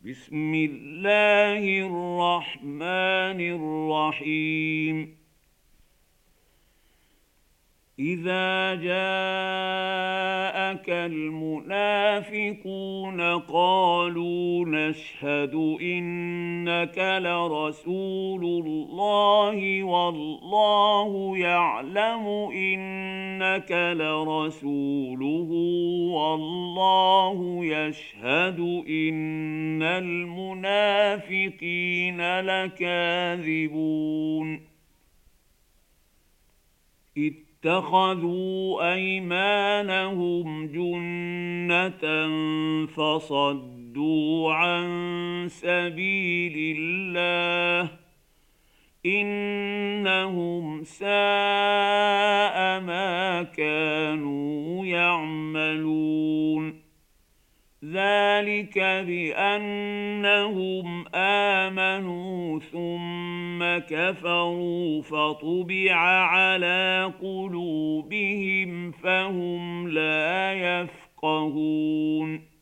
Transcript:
بسم الله الرحمن الرحيم إذا جاءك المنافقون قالوا نشهد إنك لرسول الله والله يعلم إنك لرسوله والله يشهد إن المنافقين لكاذبون اتخذوا أيمانهم جنة فصدوا عن سبيل الله إنهم ساء ما كانوا يعملون ذلك بأنهم آمنوا ثم كفروا فطبع على قلوبهم فهم لا يفقهون